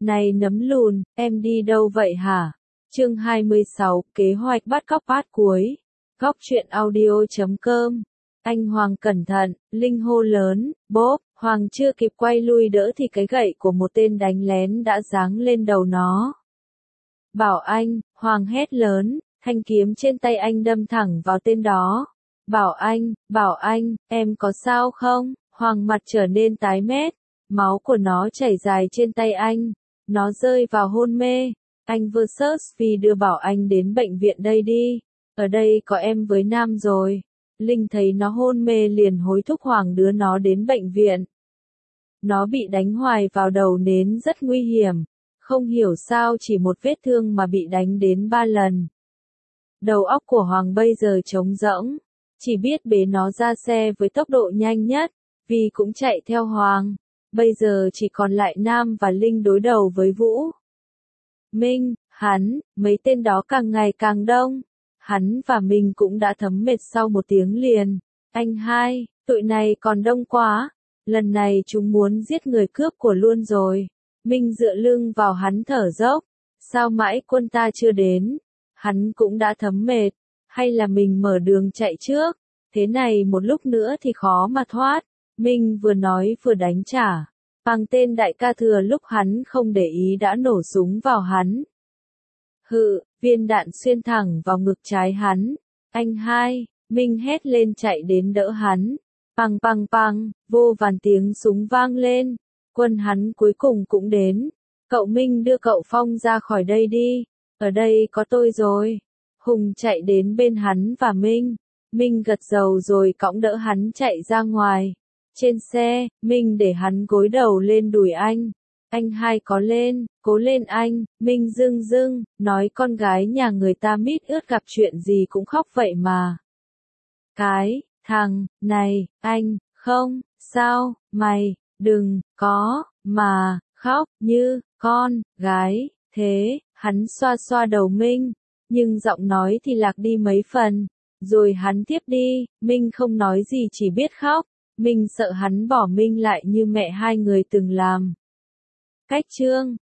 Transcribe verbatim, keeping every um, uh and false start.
Này nấm lùn, em đi đâu vậy hả? Chương hai mươi sáu, kế hoạch bắt cóc phát cuối. Góc truyện audio chấm com. Anh Hoàng cẩn thận, Linh hô lớn, bốp, Hoàng chưa kịp quay lui đỡ thì cái gậy của một tên đánh lén đã giáng lên đầu nó. Bảo anh, Hoàng hét lớn, thanh kiếm trên tay anh đâm thẳng vào tên đó. Bảo anh, bảo anh, em có sao không? Hoàng mặt trở nên tái mét, máu của nó chảy dài trên tay anh. Nó rơi vào hôn mê. Anh versus Phi đưa Bảo Anh đến bệnh viện đây đi. Ở đây có em với Nam rồi. Linh thấy nó hôn mê liền hối thúc Hoàng đưa nó đến bệnh viện. Nó bị đánh hoài vào đầu nến rất nguy hiểm. Không hiểu sao chỉ một vết thương mà bị đánh đến ba lần. Đầu óc của Hoàng bây giờ trống rỗng. Chỉ biết bế nó ra xe với tốc độ nhanh nhất. Vì cũng chạy theo Hoàng. Bây giờ chỉ còn lại Nam và Linh đối đầu với Vũ. Minh, hắn, mấy tên đó càng ngày càng đông. Hắn và mình cũng đã thấm mệt sau một tiếng liền. Anh hai, tụi này còn đông quá. Lần này chúng muốn giết người cướp của luôn rồi. Minh dựa lưng vào hắn thở dốc. Sao mãi quân ta chưa đến? Hắn cũng đã thấm mệt. Hay là mình mở đường chạy trước? Thế này một lúc nữa thì khó mà thoát. Minh vừa nói vừa đánh trả. Bằng tên đại ca thừa lúc hắn không để ý đã nổ súng vào hắn. Hự, viên đạn xuyên thẳng vào ngực trái hắn. Anh hai, Minh hét lên chạy đến đỡ hắn. Păng păng păng, vô vàn tiếng súng vang lên. Quân hắn cuối cùng cũng đến. Cậu Minh đưa cậu Phong ra khỏi đây đi. Ở đây có tôi rồi. Hùng chạy đến bên hắn và Minh. Minh gật đầu rồi cõng đỡ hắn chạy ra ngoài. Trên xe, Minh để hắn gối đầu lên đùi anh. Anh hai có lên, cố lên anh. Minh dưng dưng, nói con gái nhà người ta mít ướt gặp chuyện gì cũng khóc vậy mà. Cái, thằng, này, anh, không, sao, mày, đừng, có, mà, khóc, như, con, gái, thế, hắn xoa xoa đầu Minh. Nhưng giọng nói thì lạc đi mấy phần. Rồi hắn tiếp đi, Minh không nói gì chỉ biết khóc. Minh sợ hắn bỏ Minh lại như mẹ hai người từng làm. Cách chương